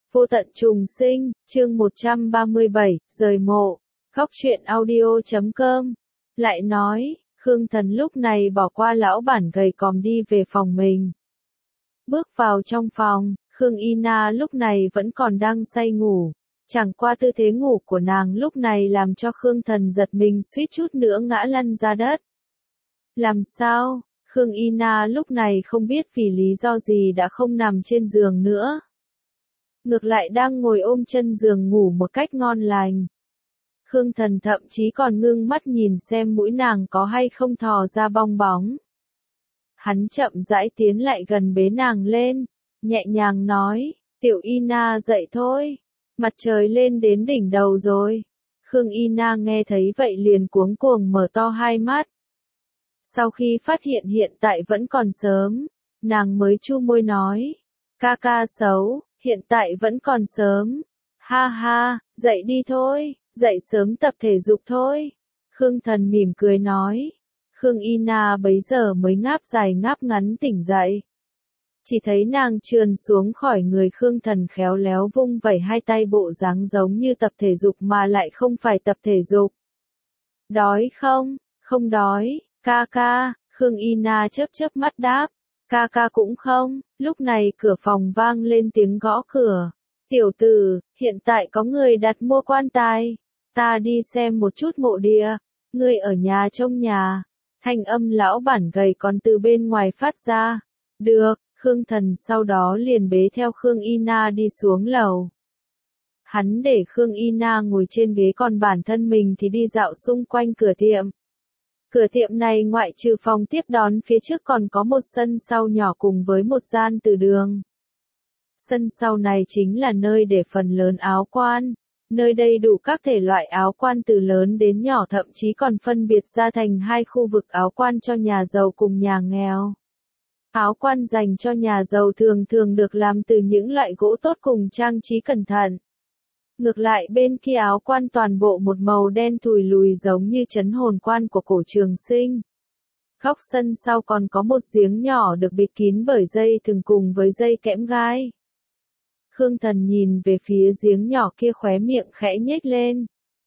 Vô tận trùng sinh, chương 137, rời mộ. Góc truyện audio.com. Lại nói, Khương Thần lúc này bỏ qua lão bản gầy còm đi về phòng mình. Bước vào trong phòng, Khương Y Na lúc này vẫn còn đang say ngủ. Chẳng qua tư thế ngủ của nàng lúc này làm cho Khương Thần giật mình suýt chút nữa ngã lăn ra đất. Làm sao? Khương Y Na lúc này không biết vì lý do gì đã không nằm trên giường nữa. Ngược lại đang ngồi ôm chân giường ngủ một cách ngon lành. Khương Thần thậm chí còn ngưng mắt nhìn xem mũi nàng có hay không thò ra bong bóng. Hắn chậm rãi tiến lại gần bế nàng lên, nhẹ nhàng nói, tiểu Y Na dậy thôi, mặt trời lên đến đỉnh đầu rồi. Khương Y Na nghe thấy vậy liền cuống cuồng mở to hai mắt. Sau khi phát hiện hiện tại vẫn còn sớm, nàng mới chu môi nói, ca ca xấu, hiện tại vẫn còn sớm. Ha ha, dậy đi thôi, dậy sớm tập thể dục thôi. Khương Thần mỉm cười nói. Khương Y Na bấy giờ mới ngáp dài ngáp ngắn tỉnh dậy. Chỉ thấy nàng trườn xuống khỏi người Khương Thần khéo léo vung vẩy hai tay bộ dáng giống như tập thể dục mà lại không phải tập thể dục. Đói không? Không đói, ca ca. Khương Y Na chớp chớp mắt đáp. Ca ca cũng không. Lúc này cửa phòng vang lên tiếng gõ cửa. Tiểu tử, hiện tại có người đặt mua quan tài. Ta đi xem một chút mộ địa. Ngươi ở nhà trông nhà. Thanh âm lão bản gầy còn từ bên ngoài phát ra. Được, Khương Thần sau đó liền bế theo Khương Y Na đi xuống lầu. Hắn để Khương Y Na ngồi trên ghế còn bản thân mình thì đi dạo xung quanh cửa tiệm. Cửa tiệm này ngoại trừ phòng tiếp đón phía trước còn có một sân sau nhỏ cùng với một gian từ đường. Sân sau này chính là nơi để phần lớn áo quan. Nơi đây đủ các thể loại áo quan từ lớn đến nhỏ, thậm chí còn phân biệt ra thành hai khu vực áo quan cho nhà giàu cùng nhà nghèo. Áo quan dành cho nhà giàu thường thường được làm từ những loại gỗ tốt cùng trang trí cẩn thận. Ngược lại bên kia áo quan toàn bộ một màu đen thùi lùi giống như trấn hồn quan của cổ Trường Sinh. Góc sân sau còn có một giếng nhỏ được bịt kín bởi dây thừng cùng với dây kẽm gai. Khương Thần nhìn về phía giếng nhỏ kia khóe miệng khẽ nhếch lên.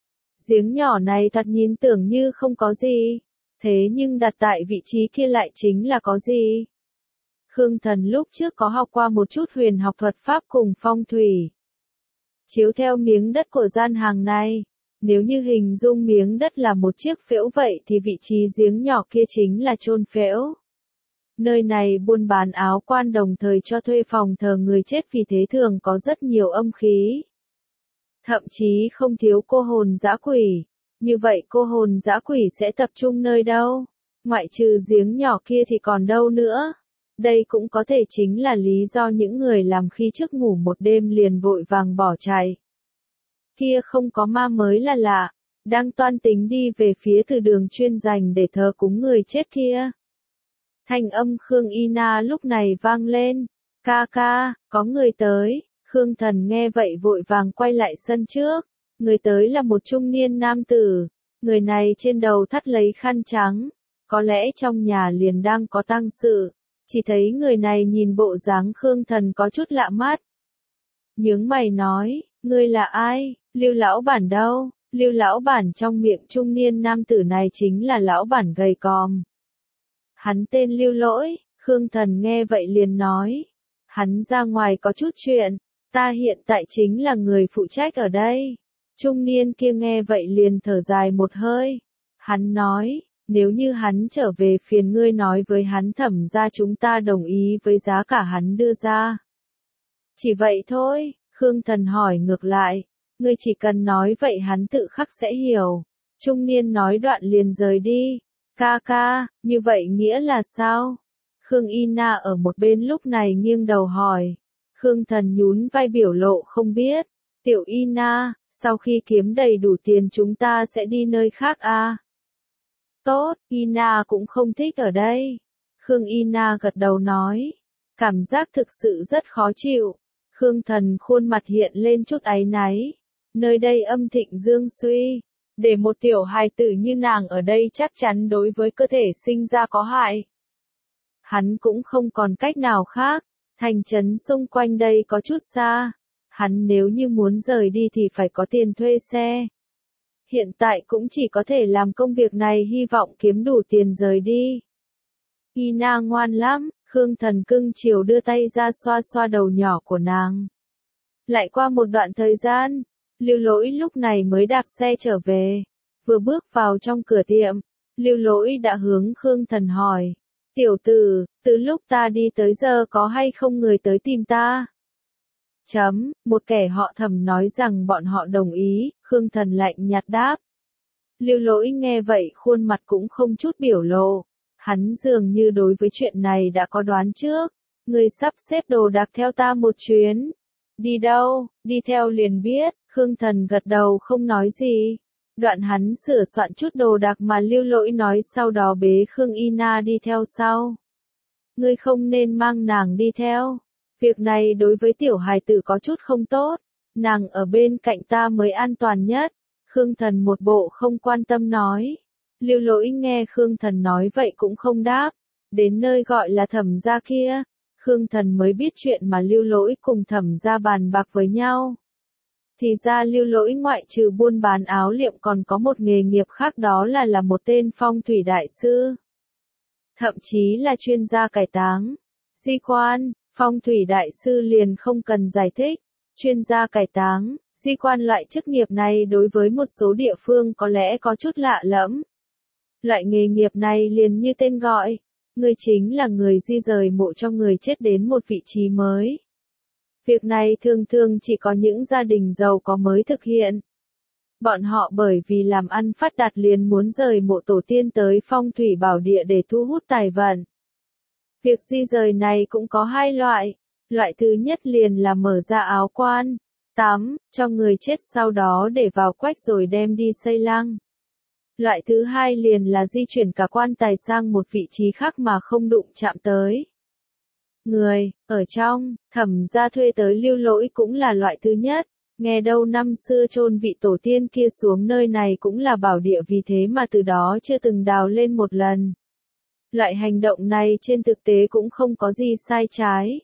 Giếng nhỏ này thoạt nhìn tưởng như không có gì, thế nhưng đặt tại vị trí kia lại chính là có gì. Khương Thần lúc trước có học qua một chút huyền học thuật pháp cùng phong thủy. Chiếu theo miếng đất của gian hàng này, nếu như hình dung miếng đất là một chiếc phễu vậy thì vị trí giếng nhỏ kia chính là chôn phễu. Nơi này buôn bán áo quan đồng thời cho thuê phòng thờ người chết, vì thế thường có rất nhiều âm khí. Thậm chí không thiếu cô hồn dã quỷ. Như vậy cô hồn dã quỷ sẽ tập trung nơi đâu? Ngoại trừ giếng nhỏ kia thì còn đâu nữa? Đây cũng có thể chính là lý do những người làm khi trước ngủ một đêm liền vội vàng bỏ chạy. Kia không có ma mới là lạ, đang toan tính đi về phía từ đường chuyên dành để thờ cúng người chết kia. Thanh âm Khương Y Na lúc này vang lên. Ca ca, có người tới. Khương Thần nghe vậy vội vàng quay lại sân trước. Người tới là một trung niên nam tử. Người này trên đầu thắt lấy khăn trắng. Có lẽ trong nhà liền đang có tang sự. Chỉ thấy người này nhìn bộ dáng Khương Thần có chút lạ mắt. Nhướng mày nói, ngươi là ai? Lưu lão bản đâu? Lưu lão bản trong miệng trung niên nam tử này chính là lão bản gầy còm. Hắn tên Lưu Lỗi. Khương Thần nghe vậy liền nói. Hắn ra ngoài có chút chuyện, ta hiện tại chính là người phụ trách ở đây. Trung niên kia nghe vậy liền thở dài một hơi. Hắn nói, nếu như hắn trở về phiền ngươi nói với hắn Thẩm gia chúng ta đồng ý với giá cả hắn đưa ra. Chỉ vậy thôi. Khương Thần hỏi ngược lại, ngươi chỉ cần nói vậy hắn tự khắc sẽ hiểu. Trung niên nói đoạn liền rời đi. Ca ca, như vậy nghĩa là sao? Khương Y Na ở một bên lúc này nghiêng đầu hỏi. Khương Thần nhún vai biểu lộ không biết. Tiểu Y Na, sau khi kiếm đầy đủ tiền chúng ta sẽ đi nơi khác à? Tốt, Y Na cũng không thích ở đây. Khương Y Na gật đầu nói. Cảm giác thực sự rất khó chịu. Khương Thần khuôn mặt hiện lên chút áy náy. Nơi đây âm thịnh dương suy. Để một tiểu hài tử như nàng ở đây chắc chắn đối với cơ thể sinh ra có hại. Hắn cũng không còn cách nào khác. Thành trấn xung quanh đây có chút xa. Hắn nếu như muốn rời đi thì phải có tiền thuê xe. Hiện tại cũng chỉ có thể làm công việc này hy vọng kiếm đủ tiền rời đi. Ina ngoan lắm, Khương Thần cưng chiều đưa tay ra xoa xoa đầu nhỏ của nàng. Lại qua một đoạn thời gian, Lưu Lỗi lúc này mới đạp xe trở về. Vừa bước vào trong cửa tiệm, Lưu Lỗi đã hướng Khương Thần hỏi. Tiểu tử, từ lúc ta đi tới giờ có hay không người tới tìm ta? Một kẻ họ Thẩm nói rằng bọn họ đồng ý, Khương Thần lạnh nhạt đáp. Lưu Lỗi nghe vậy khuôn mặt cũng không chút biểu lộ. Hắn dường như đối với chuyện này đã có đoán trước. Người sắp xếp đồ đạc theo ta một chuyến. Đi đâu, đi theo liền biết, Khương Thần gật đầu không nói gì. Đoạn hắn sửa soạn chút đồ đạc mà Lưu Lỗi nói sau đó bế Khương Ina đi theo sau. Ngươi không nên mang nàng đi theo. Việc này đối với tiểu hài tử có chút không tốt. Nàng ở bên cạnh ta mới an toàn nhất. Khương Thần một bộ không quan tâm nói. Lưu Lỗi nghe Khương Thần nói vậy cũng không đáp. Đến nơi gọi là Thẩm gia kia, Khương Thần mới biết chuyện mà Lưu Lỗi cùng Thẩm gia bàn bạc với nhau. Thì ra Lưu Lỗi ngoại trừ buôn bán áo liệm còn có một nghề nghiệp khác, đó là một tên phong thủy đại sư. Thậm chí là chuyên gia cải táng. Di quan, phong thủy đại sư liền không cần giải thích. Chuyên gia cải táng, di quan loại chức nghiệp này đối với một số địa phương có lẽ có chút lạ lẫm. Loại nghề nghiệp này liền như tên gọi, người chính là người di rời mộ cho người chết đến một vị trí mới. Việc này thường thường chỉ có những gia đình giàu có mới thực hiện. Bọn họ bởi vì làm ăn phát đạt liền muốn rời mộ tổ tiên tới phong thủy bảo địa để thu hút tài vận. Việc di rời này cũng có hai loại. Loại thứ nhất liền là mở ra áo quan, tắm, cho người chết sau đó để vào quách rồi đem đi xây lăng. Loại thứ hai liền là di chuyển cả quan tài sang một vị trí khác mà không đụng chạm tới người. Ở trong, Thẩm gia thuê tới Lưu Lỗi cũng là loại thứ nhất. Nghe đâu năm xưa chôn vị tổ tiên kia xuống nơi này cũng là bảo địa, vì thế mà từ đó chưa từng đào lên một lần. Loại hành động này trên thực tế cũng không có gì sai trái.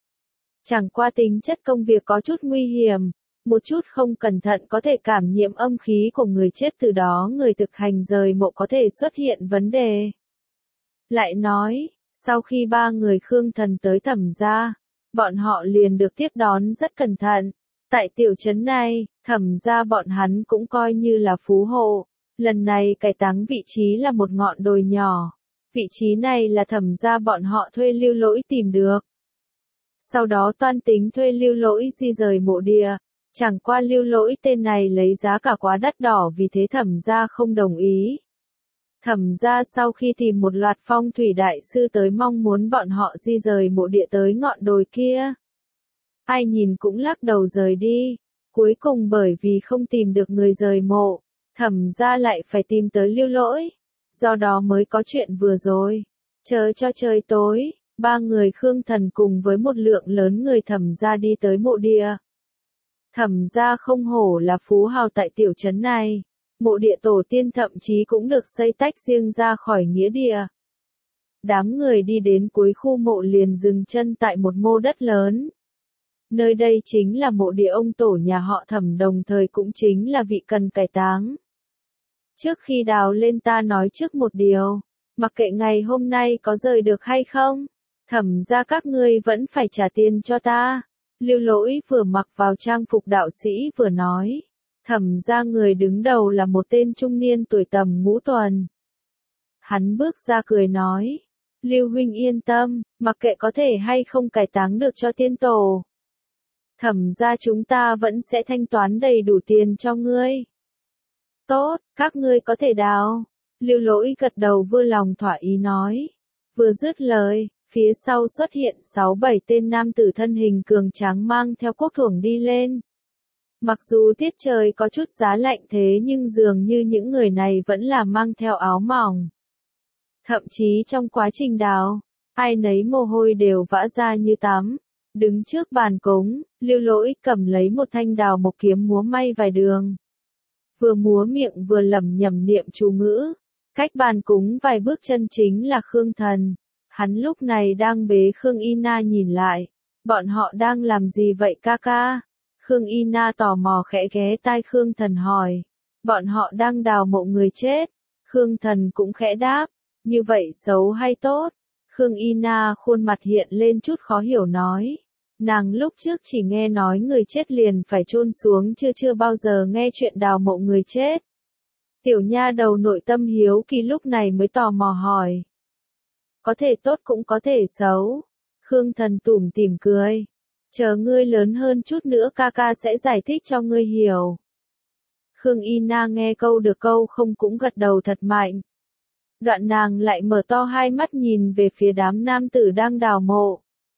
Chẳng qua tính chất công việc có chút nguy hiểm. Một chút không cẩn thận có thể cảm nhiễm âm khí của người chết, từ đó người thực hành rời mộ có thể xuất hiện vấn đề. Lại nói, sau khi ba người Khương Thần tới Thẩm gia, bọn họ liền được tiếp đón rất cẩn thận. Tại tiểu trấn này, Thẩm gia bọn hắn cũng coi như là phú hộ. Lần này cải táng vị trí là một ngọn đồi nhỏ. Vị trí này là Thẩm gia bọn họ thuê Lưu Lỗi tìm được. Sau đó toan tính thuê Lưu Lỗi di rời mộ địa. Chẳng qua Lưu Lỗi tên này lấy giá cả quá đắt đỏ, vì thế Thẩm gia không đồng ý. Thẩm gia sau khi tìm một loạt phong thủy đại sư tới mong muốn bọn họ di rời mộ địa tới ngọn đồi kia. Ai nhìn cũng lắc đầu rời đi. Cuối cùng bởi vì không tìm được người rời mộ, Thẩm gia lại phải tìm tới Lưu Lỗi. Do đó mới có chuyện vừa rồi. Chờ cho trời tối, ba người Khương Thần cùng với một lượng lớn người Thẩm gia đi tới mộ địa. Thẩm gia không hổ là phú hào tại tiểu trấn này. Mộ địa tổ tiên thậm chí cũng được xây tách riêng ra khỏi nghĩa địa. Đám người đi đến cuối khu mộ liền dừng chân tại một mô đất lớn. Nơi đây chính là mộ địa ông tổ nhà họ Thẩm, đồng thời cũng chính là vị cần cải táng. Trước khi đào lên ta nói trước một điều, mặc kệ ngày hôm nay có rời được hay không, Thẩm gia các ngươi vẫn phải trả tiền cho ta. Lưu Lỗi vừa mặc vào trang phục đạo sĩ vừa nói. Thẩm gia người đứng đầu là một tên trung niên tuổi tầm ngũ tuần. Hắn bước ra cười nói. Lưu huynh yên tâm, mặc kệ có thể hay không cải táng được cho tiên tổ. Thẩm gia chúng ta vẫn sẽ thanh toán đầy đủ tiền cho ngươi. Tốt, các ngươi có thể đào. Lưu Lỗi gật đầu vui lòng thỏa ý nói. Vừa dứt lời, phía sau xuất hiện 6-7 tên nam tử thân hình cường tráng mang theo quốc thuổng đi lên. Mặc dù tiết trời có chút giá lạnh thế nhưng dường như những người này vẫn là mang theo áo mỏng. Thậm chí trong quá trình đào, ai nấy mồ hôi đều vã ra như tắm. Đứng trước bàn cúng, Lưu Lỗi cầm lấy một thanh đào mộc kiếm múa may vài đường. Vừa múa miệng vừa lẩm nhẩm niệm chú ngữ. Cách bàn cúng vài bước chân chính là Khương Thần. Hắn lúc này đang bế Khương Ina nhìn lại. Bọn họ đang làm gì vậy ca ca? Khương Y Na tò mò khẽ ghé tai Khương Thần hỏi. Bọn họ đang đào mộ người chết. Khương Thần cũng khẽ đáp. Như vậy xấu hay tốt? Khương Y Na khuôn mặt hiện lên chút khó hiểu nói. Nàng lúc trước chỉ nghe nói người chết liền phải chôn xuống chưa bao giờ nghe chuyện đào mộ người chết. Tiểu nha đầu nội tâm hiếu kỳ lúc này mới tò mò hỏi. Có thể tốt cũng có thể xấu. Khương Thần tủm tỉm cười. Chờ ngươi lớn hơn chút nữa ca ca sẽ giải thích cho ngươi hiểu. Khương Y Na nghe câu được câu không cũng gật đầu thật mạnh. Đoạn nàng lại mở to hai mắt nhìn về phía đám nam tử đang đào mộ.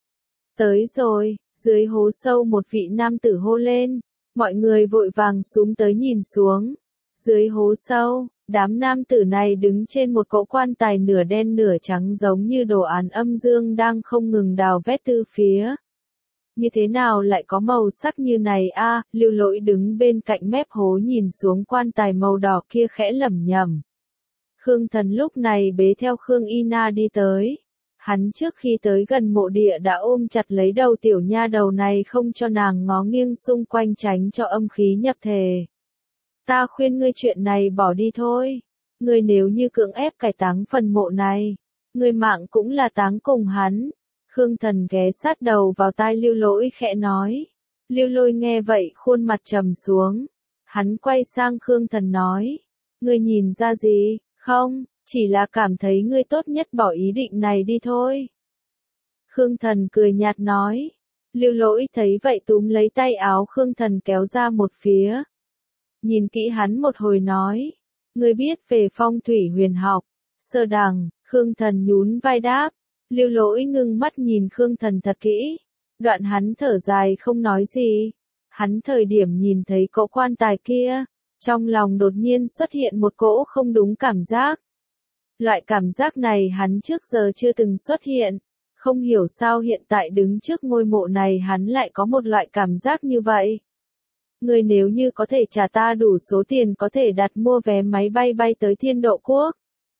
Tới rồi, dưới hố sâu một vị nam tử hô lên. Mọi người vội vàng xuống tới nhìn xuống. Dưới hố sâu, đám nam tử này đứng trên một cỗ quan tài nửa đen nửa trắng giống như đồ án âm dương đang không ngừng đào vét từ phía. Như thế nào lại có màu sắc như này a? Lưu Lỗi đứng bên cạnh mép hố nhìn xuống quan tài màu đỏ kia khẽ lẩm nhẩm. Khương Thần lúc này bế theo Khương Y Na đi tới. Hắn trước khi tới gần mộ địa đã ôm chặt lấy đầu tiểu nha đầu này không cho nàng ngó nghiêng xung quanh tránh cho âm khí nhập thể. Ta khuyên ngươi chuyện này bỏ đi thôi. Ngươi nếu như cưỡng ép cải táng phần mộ này, ngươi mạng cũng là táng cùng hắn. Khương Thần ghé sát đầu vào tai Lưu Lỗi khẽ nói. Lưu Lỗi nghe vậy khuôn mặt trầm xuống. Hắn quay sang Khương Thần nói. Ngươi nhìn ra gì, không, chỉ là cảm thấy ngươi tốt nhất bỏ ý định này đi thôi. Khương Thần cười nhạt nói. Lưu Lỗi thấy vậy túm lấy tay áo Khương Thần kéo ra một phía. Nhìn kỹ hắn một hồi nói. Ngươi biết về phong thủy huyền học. Sơ đẳng, Khương Thần nhún vai đáp. Lưu Lỗi ngưng mắt nhìn Khương Thần thật kỹ. Đoạn hắn thở dài không nói gì. Hắn thời điểm nhìn thấy cỗ quan tài kia. Trong lòng đột nhiên xuất hiện một cỗ không đúng cảm giác. Loại cảm giác này hắn trước giờ chưa từng xuất hiện. Không hiểu sao hiện tại đứng trước ngôi mộ này hắn lại có một loại cảm giác như vậy. Ngươi nếu như có thể trả ta đủ số tiền có thể đặt mua vé máy bay bay tới Thiên Độ Quốc.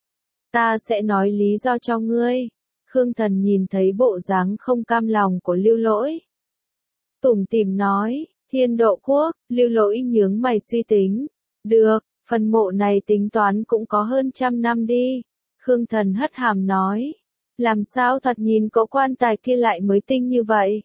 Ta sẽ nói lý do cho ngươi. Khương Thần nhìn thấy bộ dáng không cam lòng của Lưu Lỗi. Tủm tỉm nói, Thiên Độ Quốc, Lưu Lỗi nhướng mày suy tính. Được, phần mộ này tính toán cũng có hơn 100 năm đi. Khương Thần hất hàm nói. Làm sao thoạt nhìn cỗ quan tài kia lại mới tinh như vậy?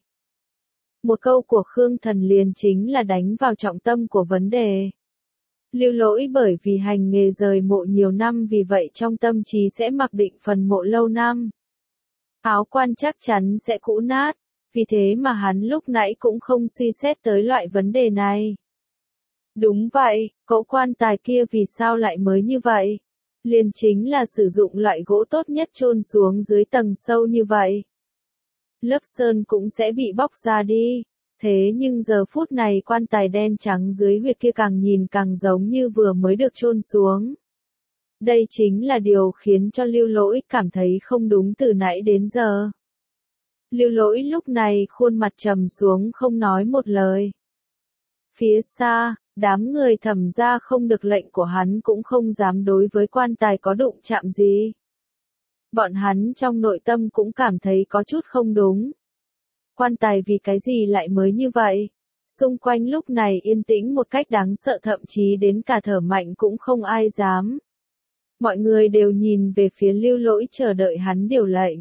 Một câu của Khương Thần liền chính là đánh vào trọng tâm của vấn đề. Lưu Lỗi bởi vì hành nghề rời mộ nhiều năm vì vậy trong tâm trí sẽ mặc định phần mộ lâu năm. Áo quan chắc chắn sẽ cũ nát, vì thế mà hắn lúc nãy cũng không suy xét tới loại vấn đề này. Đúng vậy, cỗ quan tài kia vì sao lại mới như vậy? Liền chính là sử dụng loại gỗ tốt nhất chôn xuống dưới tầng sâu như vậy. Lớp sơn cũng sẽ bị bóc ra đi. Thế nhưng giờ phút này quan tài đen trắng dưới huyệt kia càng nhìn càng giống như vừa mới được chôn xuống. Đây chính là điều khiến cho Lưu Lỗi cảm thấy không đúng từ nãy đến giờ. Lưu Lỗi lúc này khuôn mặt trầm xuống không nói một lời. Phía xa, đám người Thẩm gia không được lệnh của hắn cũng không dám đối với quan tài có đụng chạm gì. Bọn hắn trong nội tâm cũng cảm thấy có chút không đúng. Quan tài vì cái gì lại mới như vậy? Xung quanh lúc này yên tĩnh một cách đáng sợ thậm chí đến cả thở mạnh cũng không ai dám. Mọi người đều nhìn về phía Lưu Lỗi chờ đợi hắn điều lệnh.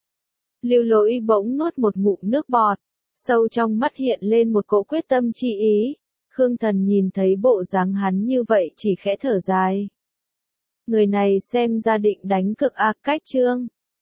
Lưu Lỗi bỗng nuốt một ngụm nước bọt, sâu trong mắt hiện lên một cỗ quyết tâm chi ý. Khương Thần nhìn thấy bộ dáng hắn như vậy chỉ khẽ thở dài. Người này xem ra định đánh cực ác cách trương.